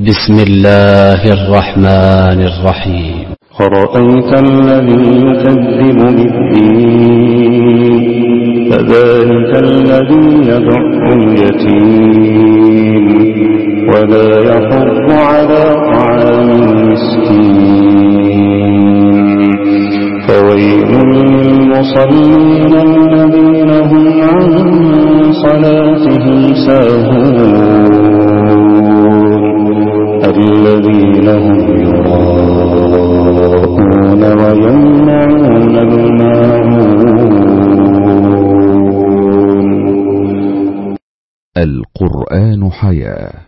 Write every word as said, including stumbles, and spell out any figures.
بسم الله الرحمن الرحيم. أرأيت الذي يكذب بالدين فذلك الذي يدع اليتيم ولا يحض على طعام المسكين فويل للمصلين الذين هم عن صلاتهم ساهون الذين هم يراءون ويمنعون الماعون. القرآن حياة.